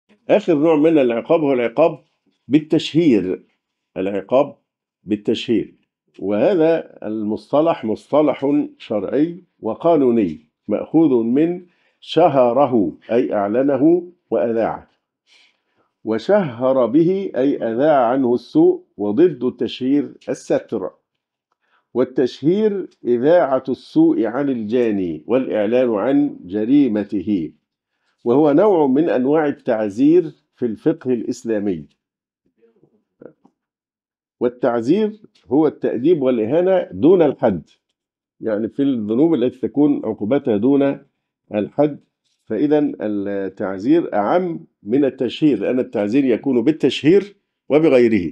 آخر نوع من العقاب هو العقاب بالتشهير. العقاب بالتشهير، وهذا المصطلح مصطلح شرعي وقانوني مأخوذ من شهره أي أعلنه وأذاعه، وشهر به أي أذاع عنه السوء، وضد التشهير الستر. والتشهير إذاعة السوء عن الجاني والإعلان عن جريمته، وهو نوع من أنواع التعزير في الفقه الإسلامي. والتعزير هو التأديب والإهانة دون الحد، يعني في الذنوب التي تكون عقوبتها دون الحد. فإذا التعزير أعم من التشهير، لأن التعزير يكون بالتشهير وبغيره.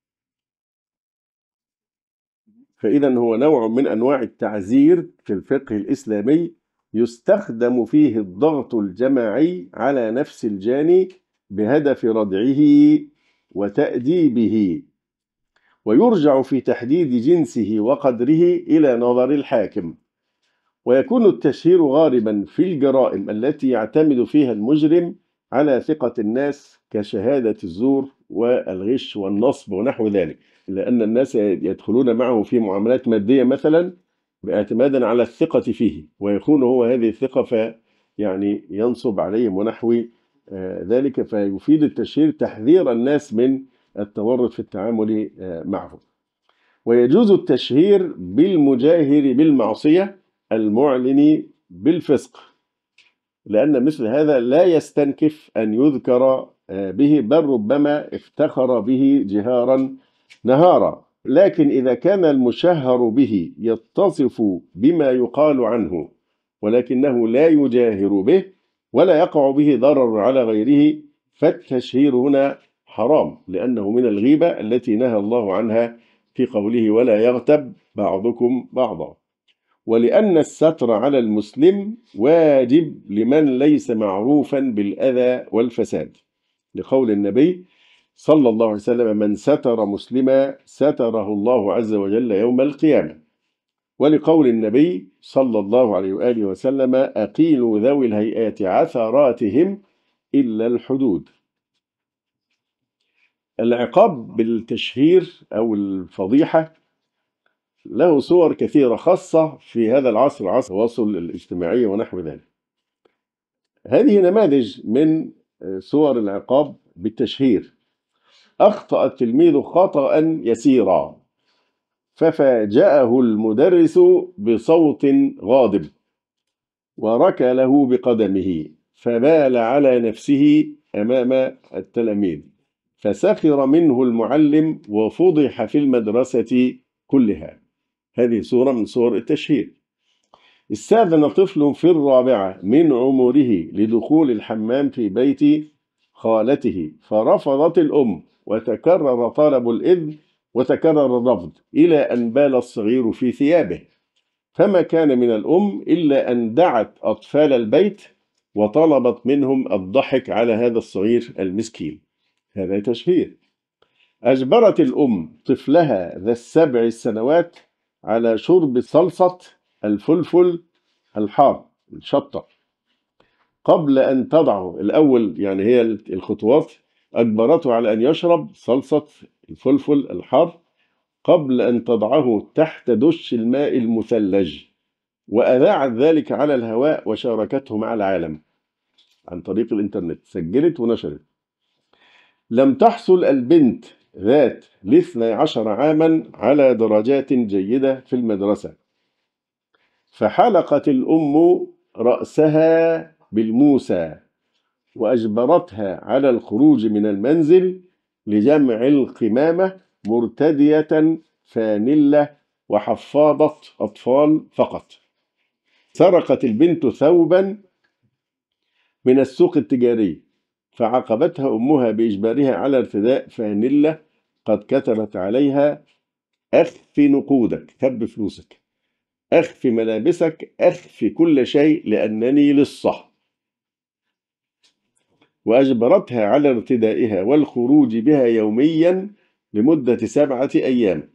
فإذا هو نوع من أنواع التعزير في الفقه الإسلامي، يستخدم فيه الضغط الجماعي على نفس الجاني بهدف ردعه وتأديبه، ويرجع في تحديد جنسه وقدره إلى نظر الحاكم. ويكون التشهير غالبا في الجرائم التي يعتمد فيها المجرم على ثقة الناس كشهادة الزور والغش والنصب ونحو ذلك، لأن الناس يدخلون معه في معاملات مادية مثلا باعتمادا على الثقة فيه، ويكون هو هذه الثقة يعني ينصب عليهم ونحو ذلك. فيفيد التشهير تحذير الناس من التورط في التعامل معه. ويجوز التشهير بالمجاهر بالمعصية المعلن بالفسق، لأن مثل هذا لا يستنكف أن يذكر به، بل ربما افتخر به جهارا نهارا. لكن إذا كان المشهر به يتصف بما يقال عنه ولكنه لا يجاهر به ولا يقع به ضرر على غيره، فالتشهير هنا حرام، لأنه من الغيبة التي نهى الله عنها في قوله ولا يغتب بعضكم بعضا. ولأن الستر على المسلم واجب لمن ليس معروفا بالأذى والفساد، لقول النبي صلى الله عليه وسلم من ستر مسلما ستره الله عز وجل يوم القيامة. ولقول النبي صلى الله عليه وآله وسلم أقيلوا ذوي الهيئات عثراتهم إلا الحدود. العقاب بالتشهير أو الفضيحة له صور كثيرة، خاصة في هذا العصر، عصر التواصل الاجتماعي ونحو ذلك. هذه نماذج من صور العقاب بالتشهير. أخطأ التلميذ خطأ يسيرا ففاجأه المدرس بصوت غاضب وركله بقدمه فبال على نفسه أمام التلاميذ، فسخر منه المعلم وفضح في المدرسة كلها. هذه صورة من صور التشهير. استأذن طفل في الرابعة من عمره لدخول الحمام في بيت خالته، فرفضت الأم وتكرر طلب الإذن وتكرر الرفض إلى أن بال الصغير في ثيابه، فما كان من الأم إلا أن دعت أطفال البيت وطلبت منهم الضحك على هذا الصغير المسكين. هذا تشهير. أجبرت الأم طفلها ذا ال7 سنوات على شرب صلصة الفلفل الحار الشطة قبل أن تضعه. الأول يعني هي الخطوات، أجبرته على أن يشرب صلصة الفلفل الحار قبل أن تضعه تحت دش الماء المثلج، وأذاعت ذلك على الهواء وشاركته مع العالم عن طريق الإنترنت، سجلت ونشرت. لم تحصل البنت ذات ال12 عاما على درجات جيدة في المدرسة، فحلقت الأم رأسها بالموسى وأجبرتها على الخروج من المنزل لجمع القمامة مرتدية فانلة وحفاضة أطفال فقط. سرقت البنت ثوبا من السوق التجاري، فعاقبتها أمها بإجبارها على ارتداء فانلة قد كتبت عليها أخف نقودك، خب فلوسك، أخف ملابسك، أخف كل شيء لأنني للصح. وأجبرتها على ارتدائها والخروج بها يوميا لمدة 7 أيام.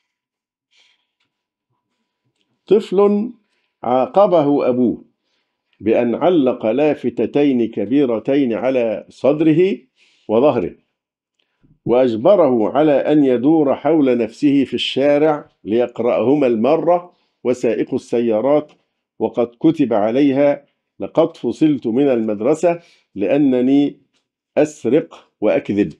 طفل عاقبه أبوه بأن علق لافتتين كبيرتين على صدره وظهره، وأجبره على أن يدور حول نفسه في الشارع ليقرأهما المرة وسائق السيارات، وقد كتب عليها: لقد فصلت من المدرسة لأنني أسرق وأكذب.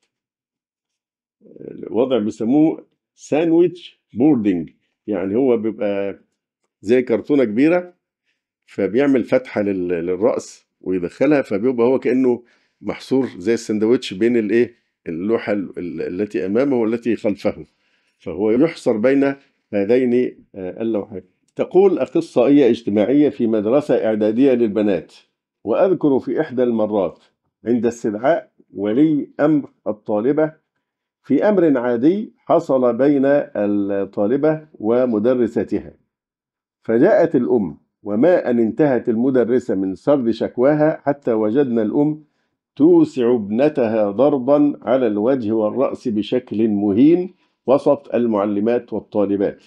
وضع بيسموه ساندويتش بوردنج، يعني هو بيبقى زي كرتونة كبيرة، فبيعمل فتحة للرأس ويدخلها، فبيبقى هو كأنه محصور زي السندوتش بين اللوحة التي أمامه والتي خلفه، فهو يحصر بين هذين اللوحين. تقول: أخصائية اجتماعية في مدرسة إعدادية للبنات، وأذكر في إحدى المرات عند استدعاء ولي أمر الطالبة في أمر عادي حصل بين الطالبة ومدرستها، فجاءت الأم، وما أن انتهت المدرسة من سرد شكواها حتى وجدنا الأم توسع ابنتها ضربا على الوجه والرأس بشكل مهين وسط المعلمات والطالبات.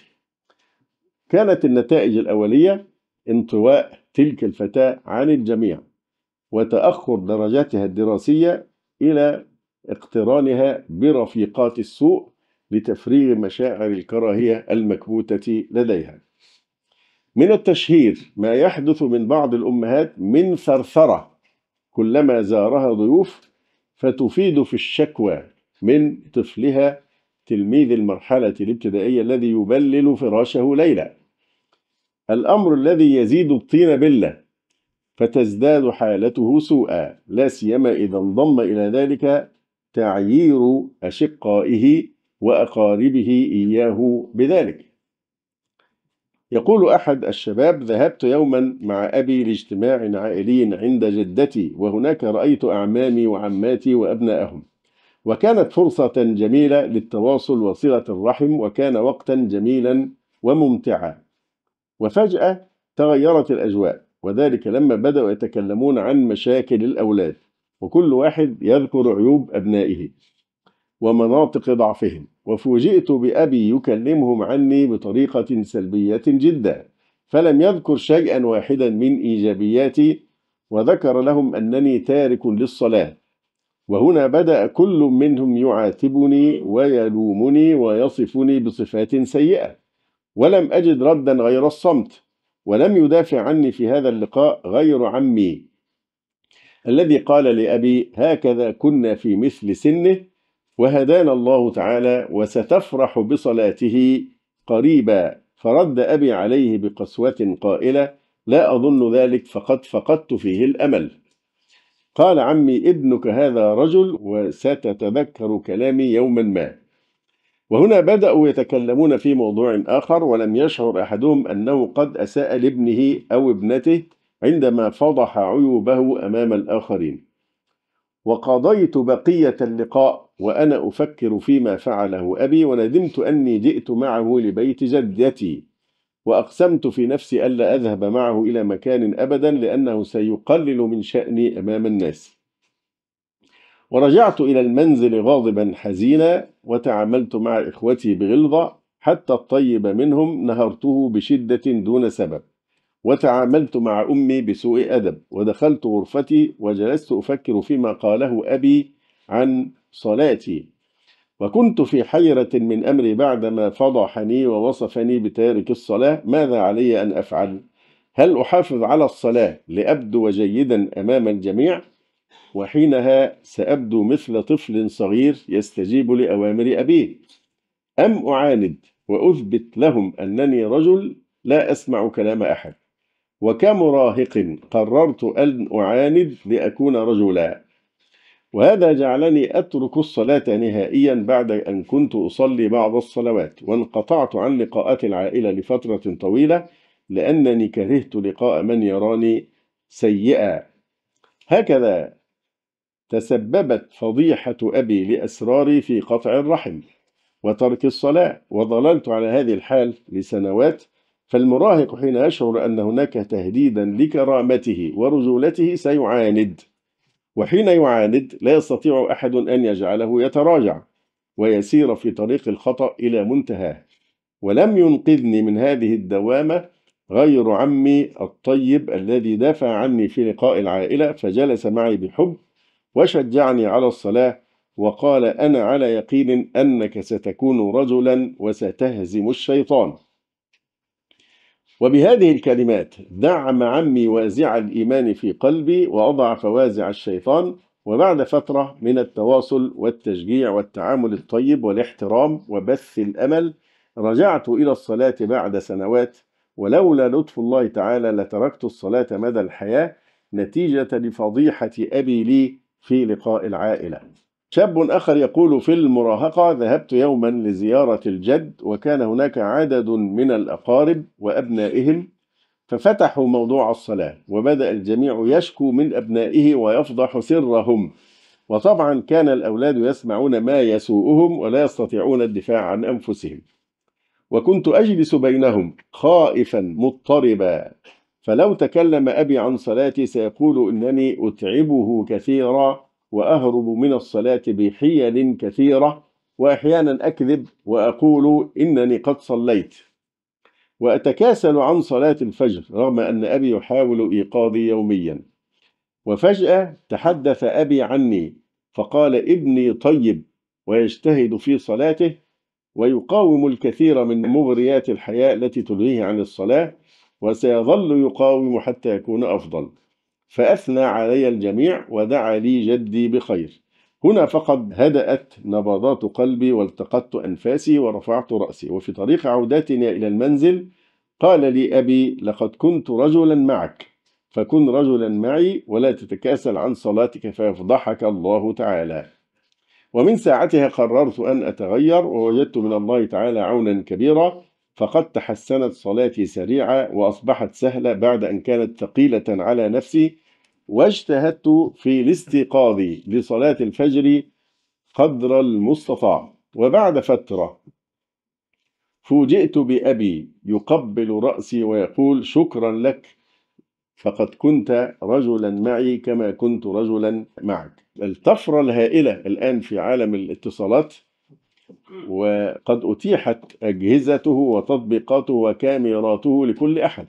كانت النتائج الأولية انطواء تلك الفتاة عن الجميع، وتأخر درجاتها الدراسية إلى اقترانها برفيقات السوء لتفريغ مشاعر الكراهية المكبوتة لديها. من التشهير ما يحدث من بعض الأمهات من ثرثرة كلما زارها ضيوف، فتفيد في الشكوى من طفلها تلميذ المرحلة الابتدائية الذي يبلل فراشه ليلا، الأمر الذي يزيد الطين بلة، فتزداد حالته سوءا، لا سيما إذا انضم إلى ذلك تعيير أشقائه وأقاربه إياه بذلك. يقول أحد الشباب: ذهبت يوما مع أبي لاجتماع عائلي عند جدتي، وهناك رأيت أعمامي وعماتي وأبنائهم، وكانت فرصة جميلة للتواصل وصلة الرحم، وكان وقتا جميلا وممتعا. وفجأة تغيرت الأجواء، وذلك لما بدأوا يتكلمون عن مشاكل الأولاد، وكل واحد يذكر عيوب أبنائه ومناطق ضعفهم، وفوجئت بأبي يكلمهم عني بطريقة سلبية جدا، فلم يذكر شيئا واحدا من إيجابياتي، وذكر لهم أنني تارك للصلاة. وهنا بدأ كل منهم يعاتبني ويلومني ويصفني بصفات سيئة، ولم أجد ردا غير الصمت. ولم يدافع عني في هذا اللقاء غير عمي الذي قال لأبي: هكذا كنا في مثل سنه، وهدانا الله تعالى، وستفرح بصلاته قريبا. فرد أبي عليه بقسوة قائلة: لا أظن ذلك، فقد فقدت فيه الأمل. قال عمي: ابنك هذا رجل، وستتذكر كلامي يوما ما. وهنا بدأوا يتكلمون في موضوع آخر، ولم يشعر أحدهم أنه قد أساء لابنه أو ابنته عندما فضح عيوبه أمام الآخرين. وقضيت بقية اللقاء وأنا أفكر فيما فعله أبي، وندمت أني جئت معه لبيت جدتي، وأقسمت في نفسي ألا أذهب معه إلى مكان أبدا، لأنه سيقلل من شأني أمام الناس. ورجعت إلى المنزل غاضبا حزينا، وتعاملت مع إخوتي بغلظة، حتى الطيب منهم نهرته بشدة دون سبب، وتعاملت مع أمي بسوء أدب، ودخلت غرفتي وجلست أفكر فيما قاله أبي عن صلاتي، وكنت في حيرة من أمري بعدما فضحني ووصفني بتارك الصلاة. ماذا علي أن أفعل؟ هل أحافظ على الصلاة لأبدو جيدا أمام الجميع، وحينها سأبدو مثل طفل صغير يستجيب لأوامر أبيه، أم أعاند وأثبت لهم أنني رجل لا أسمع كلام أحد، وكمراهق قررت أن أعاند لأكون رجلا؟ وهذا جعلني أترك الصلاة نهائيا بعد أن كنت أصلي بعض الصلوات، وانقطعت عن لقاءات العائلة لفترة طويلة، لأنني كرهت لقاء من يراني سيئا. هكذا تسببت فضيحة أبي لأسراري في قطع الرحم وترك الصلاة، وظللت على هذه الحال لسنوات. فالمراهق حين يشعر أن هناك تهديدا لكرامته ورجولته سيعاند، وحين يعاند لا يستطيع أحد أن يجعله يتراجع ويسير في طريق الخطأ إلى منتهاه. ولم ينقذني من هذه الدوامة غير عمي الطيب الذي دافع عني في لقاء العائلة، فجلس معي بحب وشجعني على الصلاة، وقال: أنا على يقين أنك ستكون رجلا وستهزم الشيطان. وبهذه الكلمات دعم عمي وازع الإيمان في قلبي وأضع فوازع الشيطان. وبعد فترة من التواصل والتشجيع والتعامل الطيب والاحترام وبث الأمل، رجعت إلى الصلاة بعد سنوات، ولولا لطف الله تعالى لتركت الصلاة مدى الحياة نتيجة لفضيحة أبي لي في لقاء العائلة. شاب آخر يقول: في المراهقة ذهبت يوما لزيارة الجد، وكان هناك عدد من الأقارب وأبنائهم، ففتحوا موضوع الصلاة، وبدأ الجميع يشكو من أبنائه ويفضح سرهم، وطبعا كان الأولاد يسمعون ما يسوءهم ولا يستطيعون الدفاع عن أنفسهم، وكنت أجلس بينهم خائفا مضطربا، فلو تكلم أبي عن صلاتي سيقول إنني أتعبه كثيرا وأهرب من الصلاة بحيل كثيرة، وأحيانا أكذب وأقول إنني قد صليت، وأتكاسل عن صلاة الفجر رغم أن أبي يحاول إيقاظي يوميا. وفجأة تحدث أبي عني فقال: ابني طيب ويجتهد في صلاته ويقاوم الكثير من مغريات الحياة التي تلهيه عن الصلاة، وسيظل يقاوم حتى يكون أفضل. فأثنى علي الجميع ودعا لي جدي بخير. هنا فقد هدأت نبضات قلبي والتقطت أنفاسي ورفعت رأسي. وفي طريق عودتنا إلى المنزل قال لي أبي: لقد كنت رجلا معك، فكن رجلا معي ولا تتكاسل عن صلاتك فيفضحك الله تعالى. ومن ساعتها قررت أن أتغير، ووجدت من الله تعالى عونا كبيرا، فقد تحسنت صلاتي سريعة وأصبحت سهلة بعد أن كانت ثقيلة على نفسي، واجتهدت في الاستيقاظ لصلاة الفجر قدر المستطاع. وبعد فترة فوجئت بأبي يقبل رأسي ويقول: شكرا لك، فقد كنت رجلا معي كما كنت رجلا معك. الطفرة الهائلة الآن في عالم الاتصالات، وقد أتيحت أجهزته وتطبيقاته وكاميراته لكل أحد،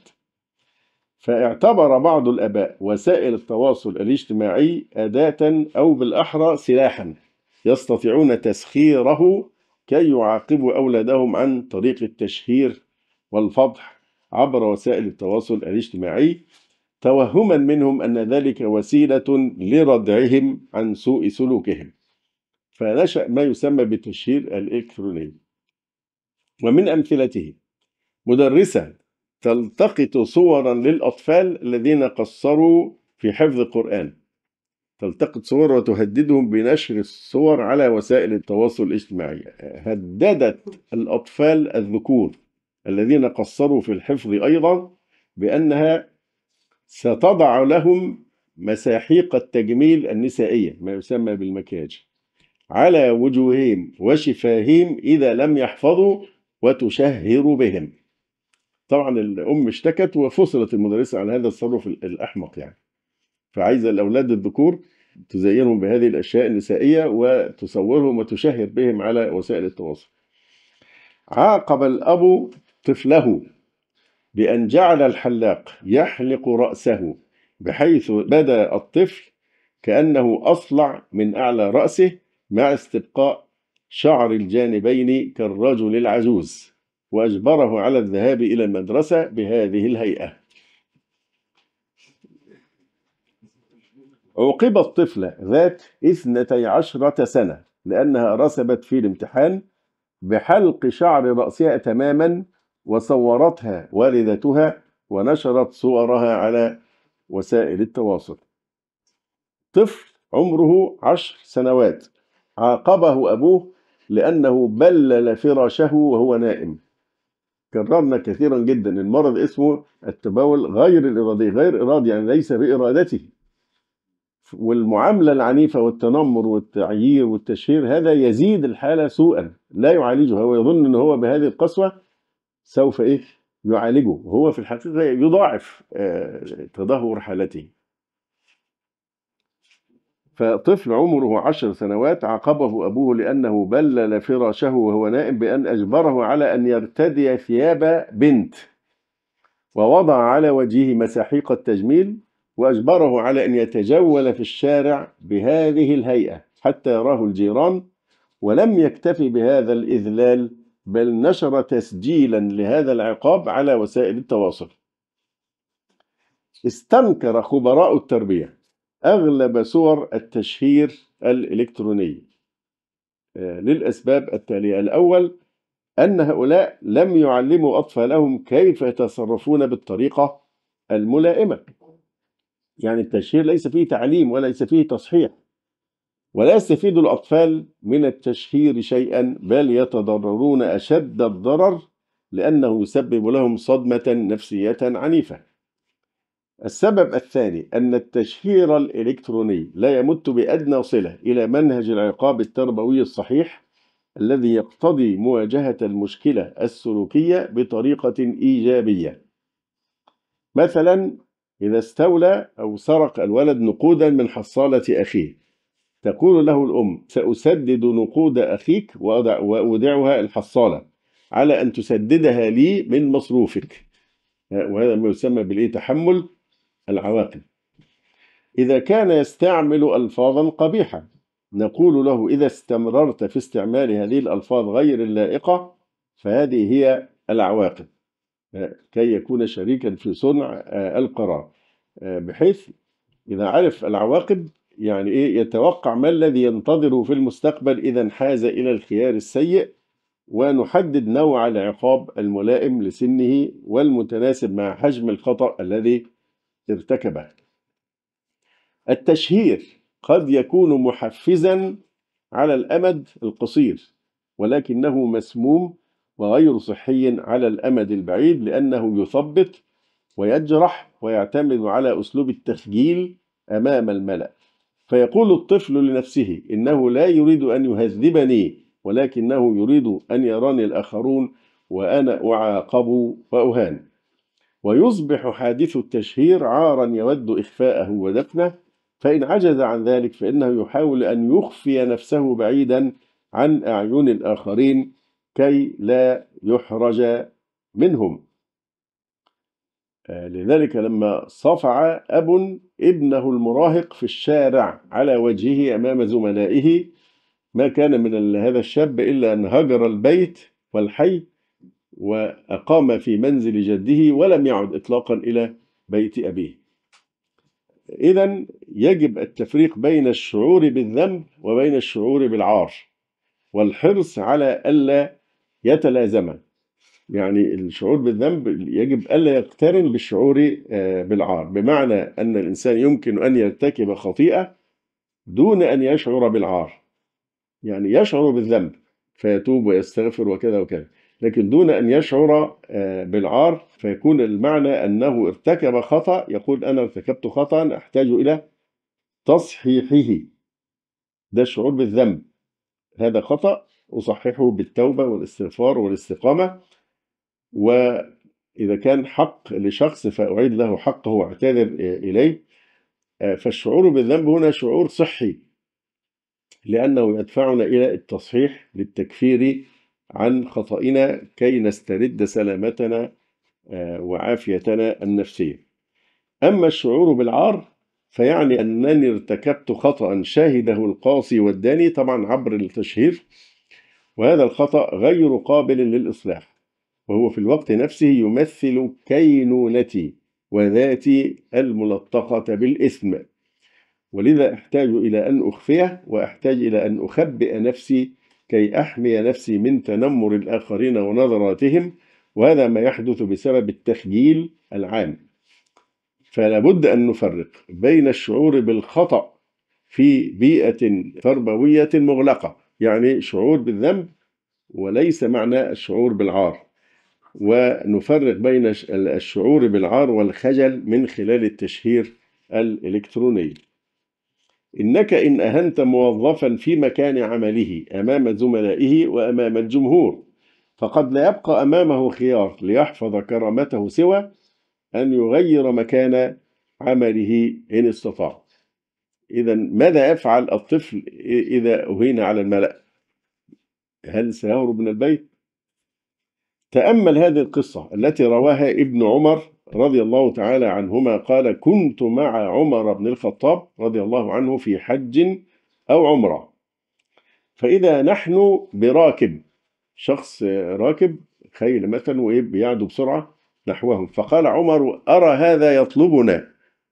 فاعتبر بعض الآباء وسائل التواصل الاجتماعي أداة أو بالأحرى سلاحا يستطيعون تسخيره كي يعاقبوا أولادهم عن طريق التشهير والفضح عبر وسائل التواصل الاجتماعي، توهما منهم أن ذلك وسيلة لردعهم عن سوء سلوكهم، فنشأ ما يسمى بالتشهير الإلكتروني. ومن أمثلته مدرسة تلتقط صورا للأطفال الذين قصروا في حفظ القرآن، تلتقط صور وتهددهم بنشر الصور على وسائل التواصل الاجتماعي. هددت الأطفال الذكور الذين قصروا في الحفظ أيضا بأنها ستضع لهم مساحيق التجميل النسائية، ما يسمى بالمكياج، على وجوههم وشفاههم إذا لم يحفظوا، وتشهر بهم. طبعا الأم اشتكت وفصلت المدرسة عن هذا التصرف الأحمق يعني، فعايزة الأولاد الذكور تزينهم بهذه الأشياء النسائية وتصورهم وتشهر بهم على وسائل التواصل. عاقب الأب طفله بأن جعل الحلاق يحلق رأسه بحيث بدا الطفل كأنه أصلع من أعلى رأسه مع استبقاء شعر الجانبين كالرجل العجوز، وأجبره على الذهاب إلى المدرسة بهذه الهيئة. عوقب الطفلة ذات 12 سنة لأنها رسبت في الامتحان بحلق شعر رأسها تماما، وصورتها والدتها ونشرت صورها على وسائل التواصل. طفل عمره 10 سنوات عاقبه أبوه لأنه بلل فراشه وهو نائم. كررنا كثيرا جدا المرض اسمه التبول غير الإرادي، غير إرادي يعني ليس بإرادته، والمعاملة العنيفة والتنمر والتعيير والتشهير هذا يزيد الحالة سوءا، لا يعالجها، هو يظن أنه هو بهذه القسوة سوف يعالجه، وهو في الحقيقة يضاعف تدهور حالته. فطفل عمره 10 سنوات عاقبه أبوه لأنه بلل فراشه وهو نائم بأن أجبره على أن يرتدي ثياب بنت، ووضع على وجهه مساحيق التجميل، وأجبره على أن يتجول في الشارع بهذه الهيئة حتى يراه الجيران. ولم يكتفي بهذا الإذلال، بل نشر تسجيلا لهذا العقاب على وسائل التواصل. استنكر خبراء التربية أغلب صور التشهير الإلكتروني للأسباب التالية: الأول، أن هؤلاء لم يعلموا أطفالهم كيف يتصرفون بالطريقة الملائمة. يعني التشهير ليس فيه تعليم وليس فيه تصحيح، ولا يستفيد الأطفال من التشهير شيئا، بل يتضررون أشد الضرر لأنه يسبب لهم صدمة نفسية عنيفة. السبب الثاني أن التشهير الإلكتروني لا يمت بأدنى صلة إلى منهج العقاب التربوي الصحيح الذي يقتضي مواجهة المشكلة السلوكية بطريقة إيجابية. مثلا، إذا استولى أو سرق الولد نقودا من حصالة أخيه، تقول له الأم: سأسدد نقود أخيك وأودعها الحصالة على أن تسددها لي من مصروفك. وهذا ما يسمى تحمل العواقب. إذا كان يستعمل ألفاظا قبيحة، نقول له: إذا استمررت في استعمال هذه الألفاظ غير اللائقة فهذه هي العواقب، كي يكون شريكا في صنع القرار، بحيث إذا عرف العواقب يعني يتوقع ما الذي ينتظره في المستقبل إذا انحاز إلى الخيار السيء، ونحدد نوع العقاب الملائم لسنه والمتناسب مع حجم الخطأ الذي ارتكبه. التشهير قد يكون محفزا على الأمد القصير، ولكنه مسموم وغير صحي على الأمد البعيد، لأنه يثبط ويجرح ويعتمد على أسلوب التخجيل أمام الملأ. فيقول الطفل لنفسه: إنه لا يريد أن يهذبني، ولكنه يريد أن يراني الآخرون وأنا أعاقب وأهان. ويصبح حادث التشهير عارا يود إخفاءه ودفنه، فإن عجز عن ذلك فإنه يحاول أن يخفي نفسه بعيدا عن أعين الآخرين كي لا يحرج منهم. لذلك لما صفع أب ابنه المراهق في الشارع على وجهه أمام زملائه، ما كان من هذا الشاب إلا أن هجر البيت والحي وأقام في منزل جده ولم يعد إطلاقا إلى بيت أبيه. إذن يجب التفريق بين الشعور بالذنب وبين الشعور بالعار، والحرص على ألا يتلازما. يعني الشعور بالذنب يجب ألا يقترن بالشعور بالعار، بمعنى أن الإنسان يمكن أن يرتكب خطيئة دون أن يشعر بالعار، يعني يشعر بالذنب فيتوب ويستغفر وكذا وكذا، لكن دون أن يشعر بالعار، فيكون المعنى أنه ارتكب خطأ، يقول: أنا ارتكبت خطأ أحتاج إلى تصحيحه. ده الشعور بالذنب، هذا خطأ أصححه بالتوبة والاستغفار والاستقامة، وإذا كان حق لشخص فأعيد له حقه واعتذر إليه. فالشعور بالذنب هنا شعور صحي، لأنه يدفعنا إلى التصحيح للتكفير عن خطئنا كي نسترد سلامتنا وعافيتنا النفسية. أما الشعور بالعار فيعني أنني ارتكبت خطأ شاهده القاصي والداني، طبعا عبر التشهير، وهذا الخطأ غير قابل للإصلاح، وهو في الوقت نفسه يمثل كينونتي وذاتي الملطخة بالإثم، ولذا أحتاج إلى أن أخفيه، وأحتاج إلى أن أخبئ نفسي كي أحمي نفسي من تنمر الآخرين ونظراتهم، وهذا ما يحدث بسبب التخجيل العام. فلا بد أن نفرق بين الشعور بالخطأ في بيئة تربوية مغلقة، يعني شعور بالذنب وليس معنى الشعور بالعار، ونفرق بين الشعور بالعار والخجل من خلال التشهير الإلكتروني. إنك إن أهنت موظفا في مكان عمله أمام زملائه وأمام الجمهور، فقد لا يبقى أمامه خيار ليحفظ كرامته سوى أن يغير مكان عمله إن استطاع. إذا ماذا يفعل الطفل إذا أهين على الملأ؟ هل سيهرب من البيت؟ تأمل هذه القصة التي رواها ابن عمر رضي الله تعالى عنهما قال: كنت مع عمر بن الخطاب رضي الله عنه في حج أو عمرة، فإذا نحن براكب، شخص راكب خيل مثلا وبيعدو بسرعة نحوهم، فقال عمر: أرى هذا يطلبنا.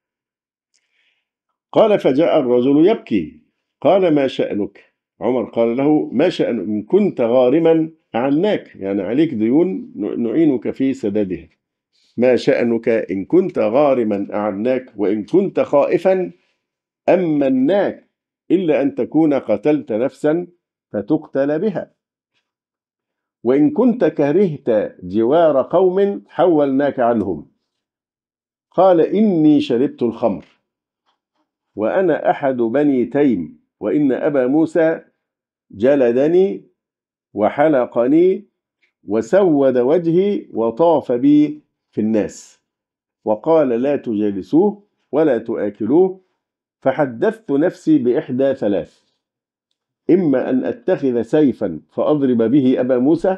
قال: فجاء الرجل يبكي، قال: ما شأنك؟ عمر قال له: ما شأنك؟ إن كنت غارما أعناك، يعني عليك ديون نعينك في سدادها. ما شأنك؟ إن كنت غارما أعناك، وإن كنت خائفا أمناك، إلا أن تكون قتلت نفسا فتقتل بها، وإن كنت كرهت جوار قوم حولناك عنهم. قال: إني شربت الخمر وأنا أحد بني تيم، وإن أبا موسى جلدني وحلقني وسود وجهي وطاف بي في الناس، وقال: لا تجالسوه ولا تؤكلوه. فحدثت نفسي بإحدى ثلاث: إما أن أتخذ سيفا فأضرب به أبا موسى،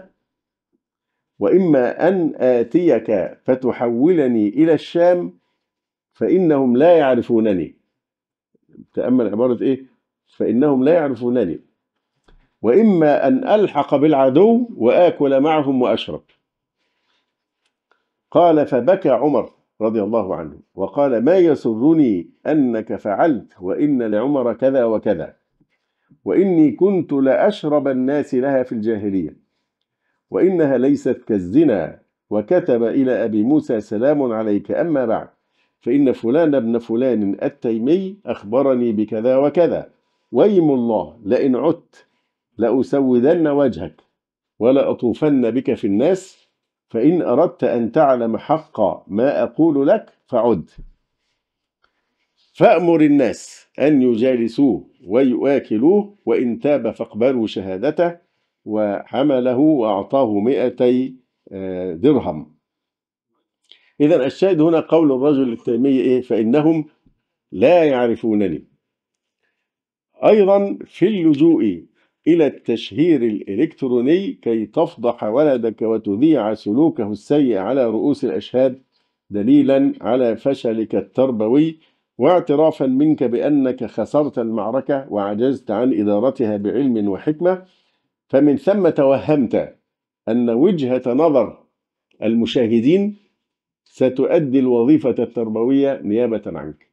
وإما أن آتيك فتحولني إلى الشام فإنهم لا يعرفونني. تأمل عبارة إيه؟ فإنهم لا يعرفونني. وإما أن ألحق بالعدو وآكل معهم وأشرب. قال: فبكى عمر رضي الله عنه وقال: ما يسرني أنك فعلت، وإن لعمر كذا وكذا، وإني كنت لأشرب الناس لها في الجاهلية، وإنها ليست كالزنا. وكتب إلى أبي موسى: سلام عليك، أما بعد، فإن فلان ابن فلان التيمي أخبرني بكذا وكذا، ويم الله لئن عدت لأسودن وجهك ولأطوفن بك في الناس، فإن أردت أن تعلم حق ما أقول لك فعد، فأمر الناس أن يجالسوه ويؤكلوه، وإن تاب فاقبلوا شهادته. وحمله وأعطاه 200 درهم. إذن الشاهد هنا قول الرجل التيمي إيه؟ فإنهم لا يعرفونني. أيضا في اللجوء إلى التشهير الإلكتروني كي تفضح ولدك وتذيع سلوكه السيء على رؤوس الأشهاد دليلا على فشلك التربوي، واعترافا منك بأنك خسرت المعركة وعجزت عن إدارتها بعلم وحكمة، فمن ثم توهمت أن وجهة نظر المشاهدين ستؤدي الوظيفة التربوية نيابة عنك.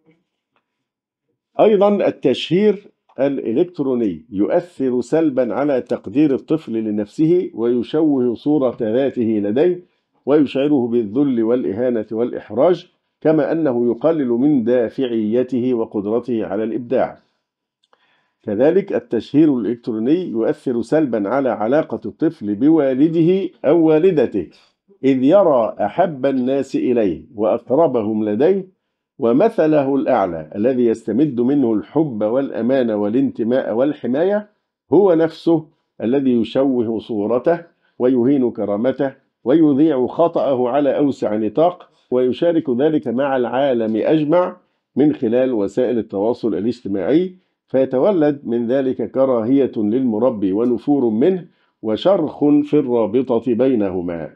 أيضا التشهير الإلكتروني يؤثر سلبا على تقدير الطفل لنفسه، ويشوه صورة ذاته لديه، ويشعره بالذل والإهانة والإحراج، كما أنه يقلل من دافعيته وقدرته على الإبداع. كذلك التشهير الإلكتروني يؤثر سلبا على علاقة الطفل بوالده أو والدته، إذ يرى أحب الناس إليه وأقربهم لديه ومثله الأعلى الذي يستمد منه الحب والأمان والانتماء والحماية هو نفسه الذي يشوه صورته ويهين كرامته ويذيع خطأه على أوسع نطاق، ويشارك ذلك مع العالم أجمع من خلال وسائل التواصل الاجتماعي، فيتولد من ذلك كراهية للمربي ونفور منه وشرخ في الرابطة بينهما.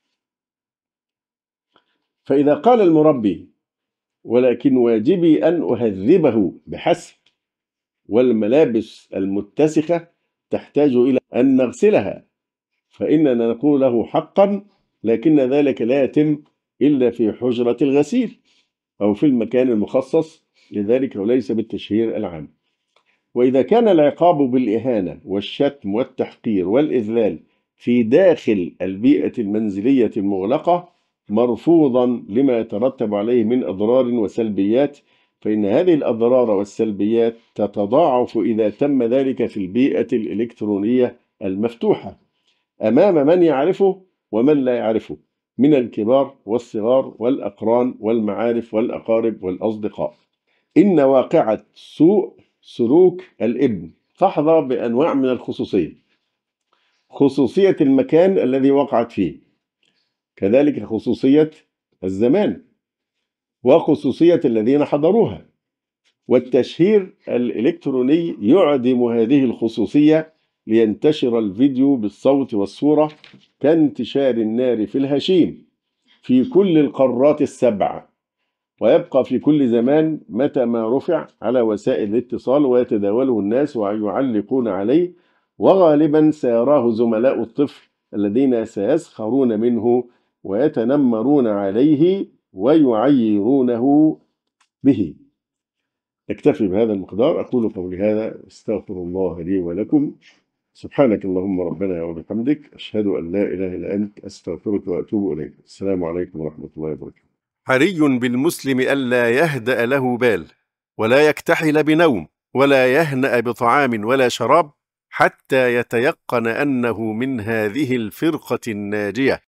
فإذا قال المربي: ولكن واجبي أن أهذبه بحسب، والملابس المتسخة تحتاج إلى أن نغسلها، فإننا نقول له: حقا، لكن ذلك لا يتم إلا في حجرة الغسيل أو في المكان المخصص لذلك، وليس بالتشهير العام. وإذا كان العقاب بالإهانة والشتم والتحقير والإذلال في داخل البيئة المنزلية المغلقة مرفوضا لما يترتب عليه من أضرار وسلبيات، فإن هذه الأضرار والسلبيات تتضاعف إذا تم ذلك في البيئة الإلكترونية المفتوحة أمام من يعرفه ومن لا يعرفه من الكبار والصغار والأقران والمعارف والأقارب والأصدقاء. إن واقعة سوء سلوك الابن تحظى بأنواع من الخصوصية: خصوصية المكان الذي وقعت فيه، كذلك خصوصية الزمان، وخصوصية الذين حضروها. والتشهير الإلكتروني يعدم هذه الخصوصية لينتشر الفيديو بالصوت والصورة كانتشار النار في الهشيم، في كل القارات السبع، ويبقى في كل زمان متى ما رفع على وسائل الاتصال ويتداوله الناس ويعلقون عليه، وغالبا سيراه زملاء الطفل الذين سيسخرون منه ويتنمرون عليه ويعيرونه به. نكتفي بهذا المقدار. أقول قولي هذا، استغفر الله لي ولكم. سبحانك اللهم ربنا وبحمدك، أشهد أن لا إله إلا أنت، أستغفرك وأتوب إليك. السلام عليكم ورحمة الله وبركاته. حري بالمسلم ألا يهدأ له بال، ولا يكتحل بنوم، ولا يهنأ بطعام ولا شراب، حتى يتيقن أنه من هذه الفرقة الناجية.